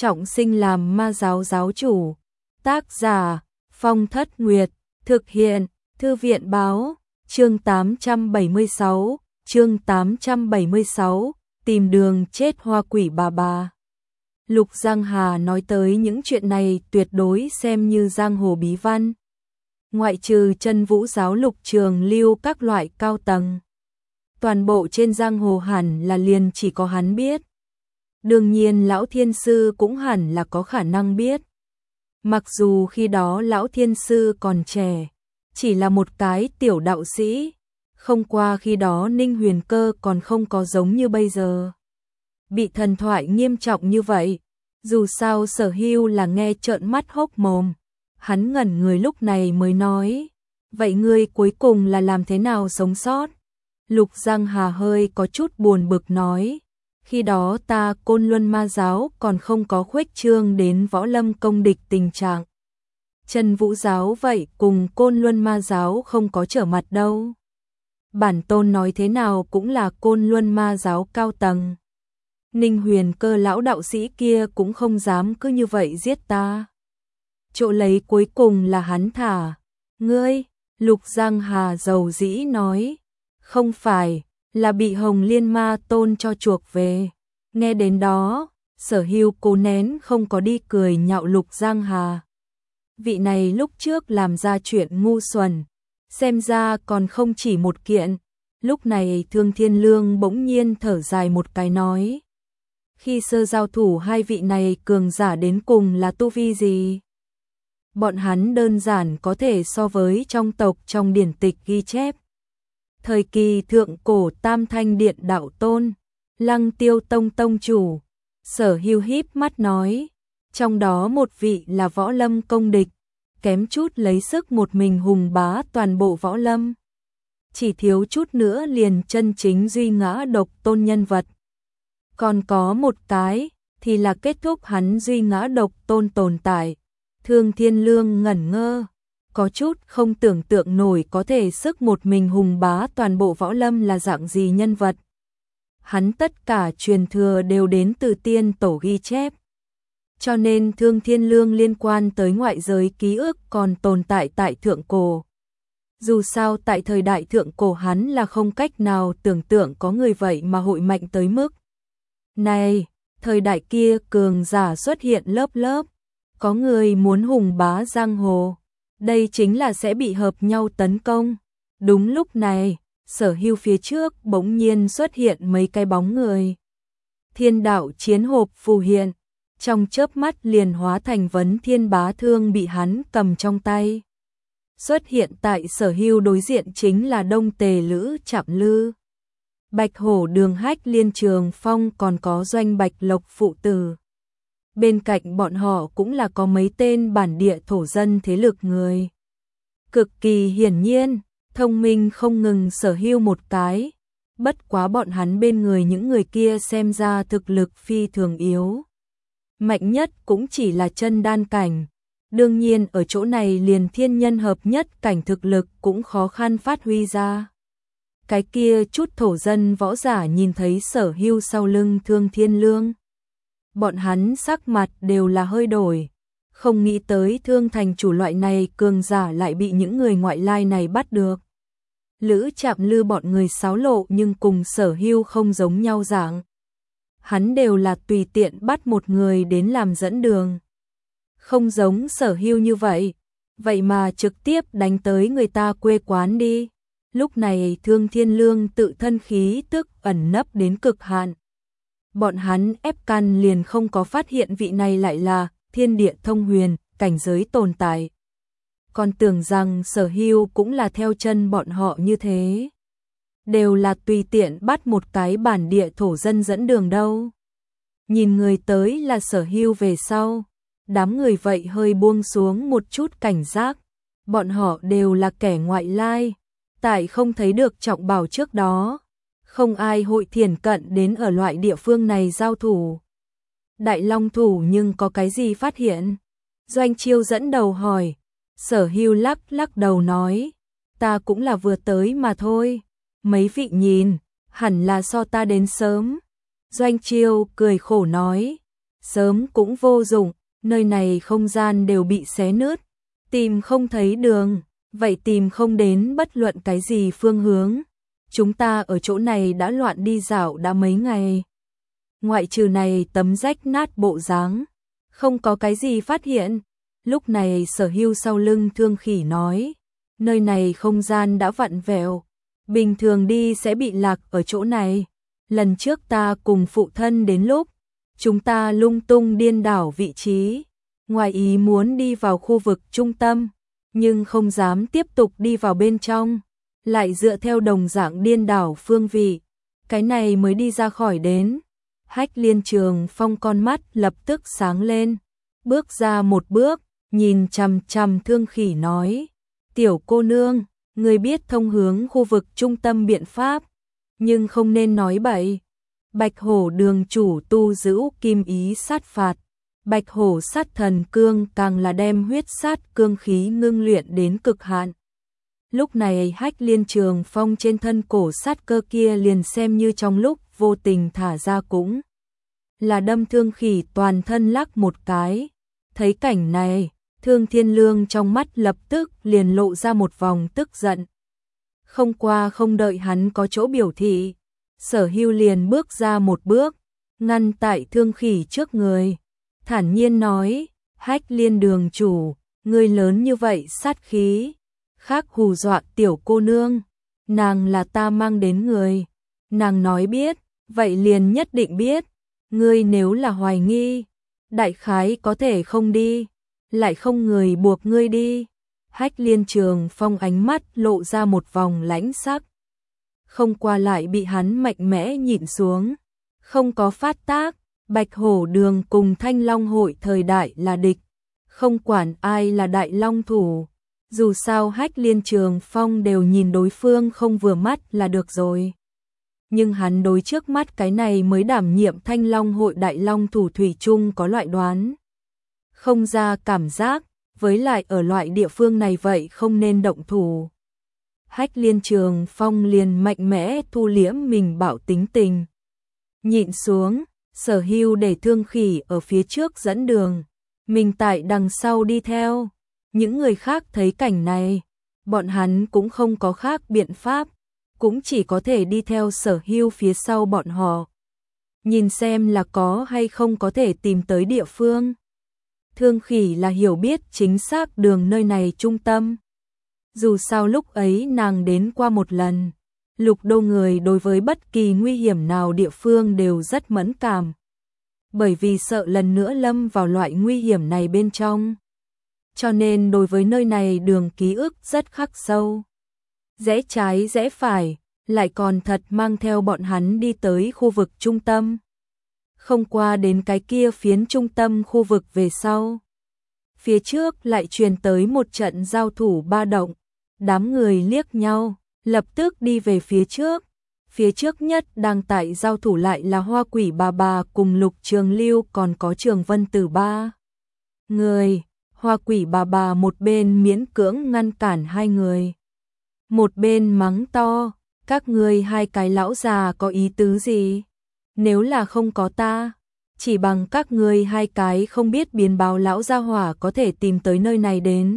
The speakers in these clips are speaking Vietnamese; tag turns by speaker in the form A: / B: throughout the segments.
A: trọng sinh làm ma giáo giáo chủ. Tác giả Phong Thất Nguyệt, thực hiện Thư viện báo, chương 876, tìm đường chết hoa quỷ bà. Lục Giang Hà nói tới những chuyện này tuyệt đối xem như giang hồ bí văn. Ngoại trừ Chân Vũ giáo Lục Trường Lưu các loại cao tầng, toàn bộ trên giang hồ hẳn là liền chỉ có hắn biết. Đương nhiên Lão Thiên Sư cũng hẳn là có khả năng biết. Mặc dù khi đó Lão Thiên Sư còn trẻ, chỉ là một cái tiểu đạo sĩ, không qua khi đó Ninh Huyền Cơ còn không có giống như bây giờ bị thần thoại nghiêm trọng như vậy. Dù sao Sở Hưu là nghe trợn mắt hốc mồm, hắn ngẩn người lúc này mới nói, vậy ngươi cuối cùng là làm thế nào sống sót? Lục Giang Hà hơi có chút buồn bực nói, khi đó ta Côn Luân Ma giáo còn không có khuếch trương đến võ lâm công địch tình trạng. Chân Vũ giáo vậy cùng Côn Luân Ma giáo không có trở mặt đâu. Bản tôn nói thế nào cũng là Côn Luân Ma giáo cao tầng. Ninh Huyền Cơ lão đạo sĩ kia cũng không dám cứ như vậy giết ta. Chỗ lấy cuối cùng là hắn thả ngươi. Lục Giang Hà dầu dĩ nói, không phải, là bị Hồng Liên Ma tôn cho chuộc về. Nghe đến đó, Sở Hưu cố nén không có đi cười nhạo Lục Giang Hà. Vị này lúc trước làm ra chuyện ngu xuẩn, xem ra còn không chỉ một kiện. Lúc này Thương Thiên Lương bỗng nhiên thở dài một cái nói, khi sơ giao thủ hai vị này cường giả đến cùng là tu vi gì? Bọn hắn đơn giản có thể so với trong tộc trong điển tịch ghi chép. Thời kỳ thượng cổ Tam Thanh Điện đạo tôn, Lăng Tiêu Tông tông chủ. Sở Hưu híp mắt nói, trong đó một vị là võ lâm công địch, kém chút lấy sức một mình hùng bá toàn bộ võ lâm. Chỉ thiếu chút nữa liền chân chính duy ngã độc tôn nhân vật. Còn có một cái, thì là kết thúc hắn duy ngã độc tôn tồn tại. Thương Thiên Lương ngẩn ngơ, có chút không tưởng tượng nổi có thể sức một mình hùng bá toàn bộ võ lâm là dạng gì nhân vật. Hắn tất cả truyền thừa đều đến từ tiên tổ ghi chép. Cho nên Thương Thiên Lương liên quan tới ngoại giới ký ức còn tồn tại tại thượng cổ. Dù sao tại thời đại thượng cổ hắn là không cách nào tưởng tượng có người vậy mà hội mạnh tới mức này. Thời đại kia cường giả xuất hiện lớp lớp, có người muốn hùng bá giang hồ, đây chính là sẽ bị hợp nhau tấn công. Đúng lúc này, Sở Hưu phía trước bỗng nhiên xuất hiện mấy cái bóng người. Thiên đạo chiến hộp phù hiện, trong chớp mắt liền hóa thành vấn thiên bá thương bị hắn cầm trong tay. Xuất hiện tại Sở Hưu đối diện chính là Đông Tề Lữ Trạm Lư, Bạch Hổ Đường Hách Liên Trường Phong, còn có Doanh Bạch Lộc phụ tử. Bên cạnh bọn họ cũng là có mấy tên bản địa thổ dân thế lực người. Cực kỳ hiển nhiên, thông minh không ngừng Sở Hưu một cái. Bất quá bọn hắn bên người những người kia xem ra thực lực phi thường yếu. Mạnh nhất cũng chỉ là chân đan cảnh. Đương nhiên ở chỗ này liền thiên nhân hợp nhất cảnh thực lực cũng khó khăn phát huy ra. Cái kia chút thổ dân võ giả nhìn thấy Sở Hưu sau lưng Thương Thiên Lương, bọn hắn sắc mặt đều là hơi đổi, không nghĩ tới Thương thành chủ loại này cường giả lại bị những người ngoại lai này bắt được. Lữ Trạm Lư bọn người xáo lộ nhưng cùng Sở Hưu không giống nhau dạng. Hắn đều là tùy tiện bắt một người đến làm dẫn đường. Không giống Sở Hưu như vậy, vậy mà trực tiếp đánh tới người ta quê quán đi. Lúc này Thương Thiên Lương tự thân khí tức ẩn nấp đến cực hạn. Bọn hắn ép căn liền không có phát hiện vị này lại là thiên địa thông huyền, cảnh giới tồn tại. Còn tưởng rằng Sở Hưu cũng là theo chân bọn họ như thế. Đều là tùy tiện bắt một cái bản địa thổ dân dẫn đường đâu. Nhìn người tới là Sở Hưu về sau, đám người vậy hơi buông xuống một chút cảnh giác. Bọn họ đều là kẻ ngoại lai, tại không thấy được trọng bảo trước đó, không ai hội thiển cận đến ở loại địa phương này giao thủ. Đại Long thủ nhưng có cái gì phát hiện? Doanh Chiêu dẫn đầu hỏi. Sở Hưu lắc đầu nói, ta cũng là vừa tới mà thôi. Mấy vị nhìn, hẳn là so ta đến sớm. Doanh Chiêu cười khổ nói, sớm cũng vô dụng, nơi này không gian đều bị xé nứt, tìm không thấy đường, vậy tìm không đến bất luận cái gì phương hướng. Chúng ta ở chỗ này đã loạn đi dạo đã mấy ngày. Ngoại trừ này tấm rách nát bộ dáng, không có cái gì phát hiện. Lúc này Sở Hưu sau lưng Thương Khỉ nói, nơi này không gian đã vặn vẹo, bình thường đi sẽ bị lạc ở chỗ này. Lần trước ta cùng phụ thân đến lúc, chúng ta lung tung điên đảo vị trí, ngoài ý muốn đi vào khu vực trung tâm, nhưng không dám tiếp tục đi vào bên trong, lại dựa theo đồng dạng điên đảo phương vị, cái này mới đi ra khỏi đến. Hách Liên Trường Phong con mắt lập tức sáng lên, bước ra một bước, nhìn chằm chằm Thương Khỉ nói, tiểu cô nương, người biết thông hướng khu vực trung tâm biện pháp, nhưng không nên nói bậy. Bạch Hổ đường chủ tu giữ kim ý sát phạt, Bạch Hổ sát thần cương càng là đem huyết sát cương khí ngưng luyện đến cực hạn. Lúc này Hách Liên Trường Phong trên thân cổ sát cơ kia liền xem như trong lúc vô tình thả ra cũng là đâm Thương Khỉ toàn thân lắc một cái. Thấy cảnh này, Thương Thiên Lương trong mắt lập tức liền lộ ra một vòng tức giận. Không qua không đợi hắn có chỗ biểu thị, Sở Hưu liền bước ra một bước, ngăn tại Thương Khỉ trước người, thản nhiên nói, Hách Liên đường chủ, ngươi lớn như vậy sát khí, khác hù dọa tiểu cô nương, nàng là ta mang đến người, nàng nói biết, vậy liền nhất định biết, ngươi nếu là hoài nghi, đại khái có thể không đi, lại không người buộc ngươi đi. Hách Liên Trường Phong ánh mắt lộ ra một vòng lãnh sắc, không qua lại bị hắn mạnh mẽ nhịn xuống, không có phát tác. Bạch Hổ đường cùng Thanh Long hội thời đại là địch, không quản ai là đại long thủ, dù sao Hách Liên Trường Phong đều nhìn đối phương không vừa mắt là được rồi. Nhưng hắn đối trước mắt cái này mới đảm nhiệm Thanh Long hội đại long thủ thủy chung có loại đoán không ra cảm giác, với lại ở loại địa phương này vậy không nên động thủ. Hách Liên Trường Phong liền mạnh mẽ thu liễm mình bạo tính tình, nhịn xuống. Sở Hưu để Thương Khỉ ở phía trước dẫn đường, mình tại đằng sau đi theo. Những người khác thấy cảnh này, bọn hắn cũng không có khác biện pháp, cũng chỉ có thể đi theo Sở Hưu phía sau bọn họ, nhìn xem là có hay không có thể tìm tới địa phương. Thương Khỉ là hiểu biết chính xác đường nơi này trung tâm. Dù sao lúc ấy nàng đến qua một lần. Lục Đô người đối với bất kỳ nguy hiểm nào địa phương đều rất mẫn cảm, bởi vì sợ lần nữa lâm vào loại nguy hiểm này bên trong. Cho nên đối với nơi này đường ký ức rất khắc sâu. Rẽ trái rẽ phải, lại còn thật mang theo bọn hắn đi tới khu vực trung tâm. Không qua đến cái kia phiến trung tâm khu vực về sau. Phía trước lại truyền tới một trận giao thủ ba động, đám người liếc nhau, lập tức đi về phía trước. Phía trước nhất đang tại giao thủ lại là Hoa Quỷ bà cùng Lục Trường Lưu còn có Trường Vân Tử ba người. Hoa Quỷ bà một bên miễn cưỡng ngăn cản hai người, một bên mắng to, các ngươi hai cái lão già có ý tứ gì? Nếu là không có ta, chỉ bằng các ngươi hai cái không biết biến báo lão gia hỏa có thể tìm tới nơi này đến.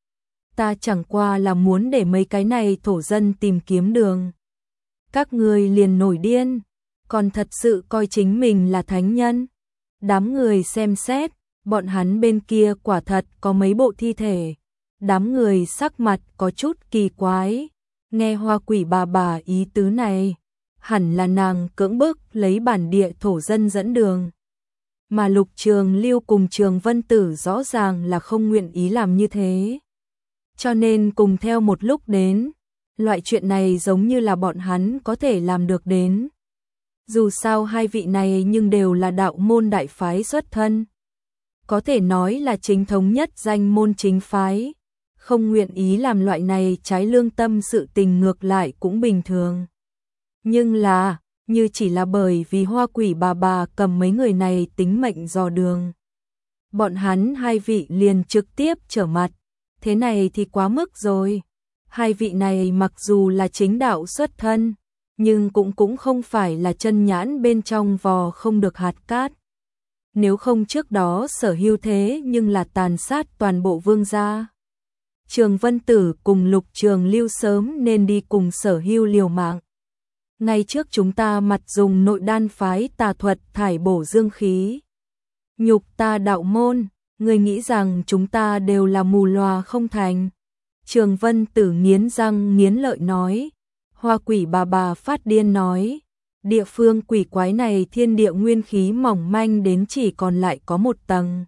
A: Ta chẳng qua là muốn để mấy cái này thổ dân tìm kiếm đường. Các ngươi liền nổi điên, còn thật sự coi chính mình là thánh nhân. Đám người xem xét, bọn hắn bên kia quả thật có mấy bộ thi thể. Đám người sắc mặt có chút kỳ quái, nghe Hoa Quỷ bà ý tứ này, hẳn là nàng cưỡng bức lấy bản địa thổ dân dẫn đường. Mà Lục Trường Lưu cùng Trường Vân Tử rõ ràng là không nguyện ý làm như thế. Cho nên cùng theo một lúc đến, loại chuyện này giống như là bọn hắn có thể làm được đến. Dù sao hai vị này nhưng đều là đạo môn đại phái xuất thân. Có thể nói là chính thống nhất danh môn chính phái. Không nguyện ý làm loại này trái lương tâm sự tình ngược lại cũng bình thường. Nhưng là, như chỉ là bởi vì Hoa Quỷ bà cầm mấy người này tính mệnh dò đường. Bọn hắn hai vị liền trực tiếp trở mặt. Thế này thì quá mức rồi. Hai vị này mặc dù là chính đạo xuất thân, nhưng cũng không phải là chân nhãn bên trong vò không được hạt cát. nếu không trước đó Sở Hưu thế nhưng là tàn sát toàn bộ Vương gia. Trường Vân Tử cùng Lục Trường Lưu sớm nên đi cùng Sở Hưu liều mạng. Ngay trước chúng ta mặt dùng nội đan phái tà thuật thải bổ dương khí. Nhục ta đạo môn, người nghĩ rằng chúng ta đều là mù lòa không thành. Trường Vân Tử nghiến răng nghiến lợi nói. Hoa quỷ bà phát điên nói. Địa phương quỷ quái này thiên địa nguyên khí mỏng manh đến chỉ còn lại có một tầng.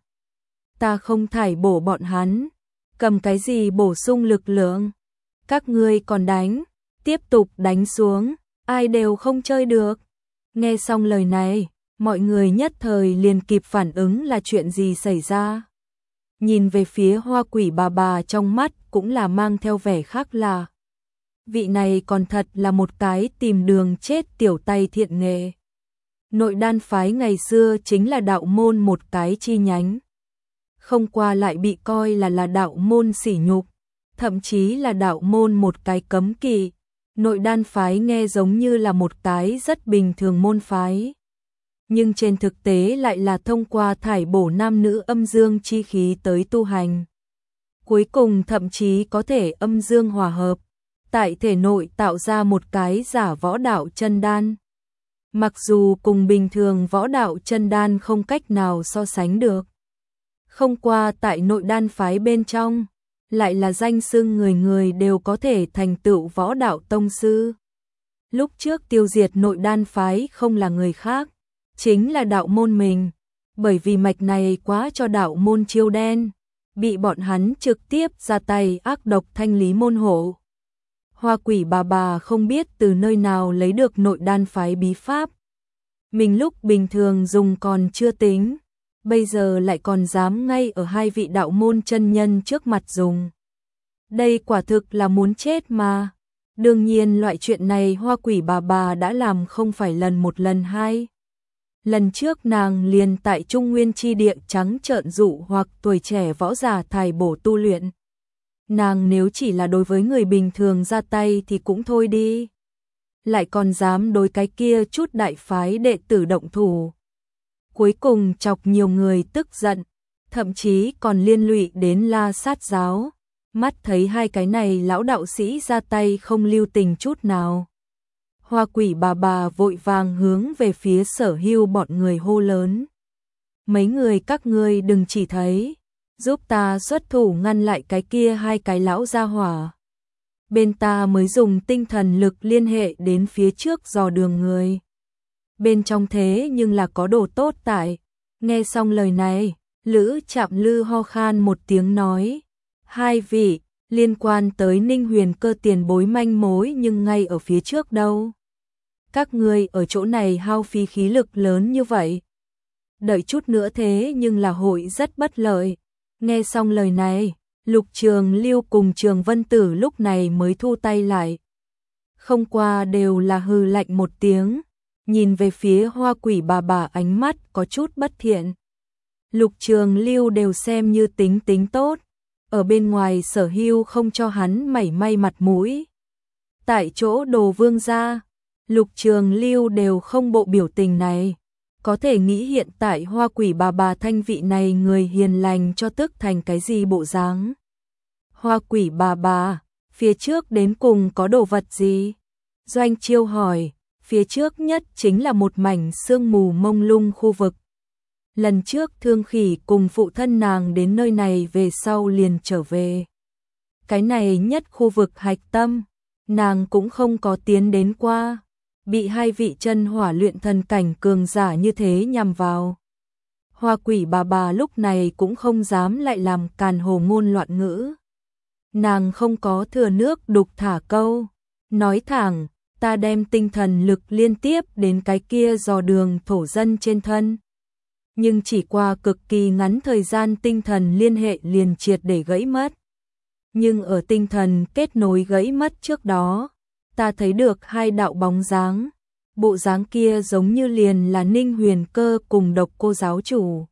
A: Ta không thải bổ bọn hắn. Cầm cái gì bổ sung lực lượng? Các ngươi còn đánh, tiếp tục đánh xuống, ai đều không chơi được. Nghe xong lời này, mọi người nhất thời liền kịp phản ứng là chuyện gì xảy ra. Nhìn về phía hoa quỷ bà trong mắt cũng là mang theo vẻ khác lạ. Vị này còn thật là một cái tìm đường chết tiểu tay thiện nghệ. Nội đan phái ngày xưa chính là đạo môn một cái chi nhánh. Không qua lại bị coi là đạo môn sỉ nhục, thậm chí là đạo môn một cái cấm kỵ. Nội đan phái nghe giống như là một cái rất bình thường môn phái. Nhưng trên thực tế lại là thông qua thải bổ nam nữ âm dương chi khí tới tu hành. Cuối cùng thậm chí có thể âm dương hòa hợp, tại thể nội tạo ra một cái giả võ đạo chân đan. Mặc dù cùng bình thường võ đạo chân đan không cách nào so sánh được. Không qua tại nội đan phái bên trong, lại là danh xưng người người đều có thể thành tựu võ đạo tông sư. Lúc trước tiêu diệt nội đan phái không là người khác, chính là đạo môn mình, bởi vì mạch này quá cho đạo môn chiêu đen, bị bọn hắn trực tiếp ra tay ác độc thanh lý môn hộ. Hoa quỷ bà không biết từ nơi nào lấy được nội đan phái bí pháp. Mình lúc bình thường dùng còn chưa tính, bây giờ lại còn dám ngay ở hai vị đạo môn chân nhân trước mặt dùng. Đây quả thực là muốn chết mà. Đương nhiên loại chuyện này hoa quỷ bà đã làm không phải lần một lần hai. Lần trước nàng liền tại Trung Nguyên chi địa trắng trợn dụ hoặc tuổi trẻ võ giả thải bổ tu luyện. Nàng nếu chỉ là đối với người bình thường ra tay thì cũng thôi đi. Lại còn dám đối cái kia chút đại phái đệ tử động thủ. Cuối cùng chọc nhiều người tức giận, thậm chí còn liên lụy đến La Sát giáo. Mắt thấy hai cái này lão đạo sĩ ra tay không lưu tình chút nào. Hoa quỷ bà vội vàng hướng về phía Sở Hưu bọn người hô lớn. Mấy người các ngươi đừng chỉ thấy, giúp ta xuất thủ ngăn lại cái kia hai cái lão gia hỏa. Bên ta mới dùng tinh thần lực liên hệ đến phía trước dò đường người. Bên trong thế nhưng là có đồ tốt tại. Nghe xong lời này, Lữ Trạm Lư ho khan một tiếng nói. Hai vị, liên quan tới Ninh Huyền Cơ tiền bối manh mối nhưng ngay ở phía trước đâu. Các ngươi ở chỗ này hao phí khí lực lớn như vậy. Đợi chút nữa thế nhưng là hội rất bất lợi. Nghe xong lời này, Lục Trường Lưu cùng Trường Vân Tử lúc này mới thu tay lại. Không qua đều là hừ lạnh một tiếng, nhìn về phía hoa quỷ bà ánh mắt có chút bất thiện. Lục Trường Lưu đều xem như tính tốt, ở bên ngoài Sở Hưu không cho hắn mảy may mặt mũi. Tại chỗ Đồ Vương gia, Lục Trường Lưu đều không bộ biểu tình này. Có thể nghĩ hiện tại hoa quỷ bà thanh vị này người hiền lành cho tức thành cái gì bộ dáng. Hoa quỷ bà, phía trước đến cùng có đồ vật gì? Doanh Chiêu hỏi, phía trước nhất chính là một mảnh sương mù mông lung khu vực. Lần trước Thương Khỉ cùng phụ thân nàng đến nơi này về sau liền trở về. Cái này nhất khu vực hạch tâm, nàng cũng không có tiến đến qua. Bị hai vị chân hỏa luyện thần cảnh cường giả như thế nhằm vào. Hoa quỷ bà lúc này cũng không dám lại làm càn hồ ngôn loạn ngữ. Nàng không có thừa nước đục thả câu. Nói thẳng, ta đem tinh thần lực liên tiếp đến cái kia dò đường thổ dân trên thân. Nhưng chỉ qua cực kỳ ngắn thời gian tinh thần liên hệ liền triệt để gãy mất. Nhưng ở tinh thần kết nối gãy mất trước đó, ta thấy được hai đạo bóng dáng. Bộ dáng kia giống như liền là Ninh Huyền Cơ cùng Độc Cô giáo chủ.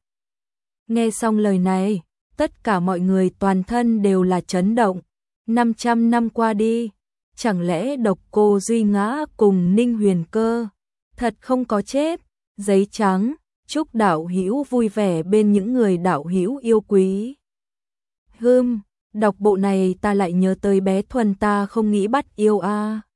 A: Nghe xong lời này, tất cả mọi người toàn thân đều là chấn động. 500 năm qua đi, chẳng lẽ Độc Cô Duy Ngã cùng Ninh Huyền Cơ thật không có chết? Giấy trắng, Chúc đạo hữu vui vẻ bên những người đạo hữu yêu quý. Đọc bộ này ta lại nhớ tới bé Thuần ta không nghĩ bắt yêu a.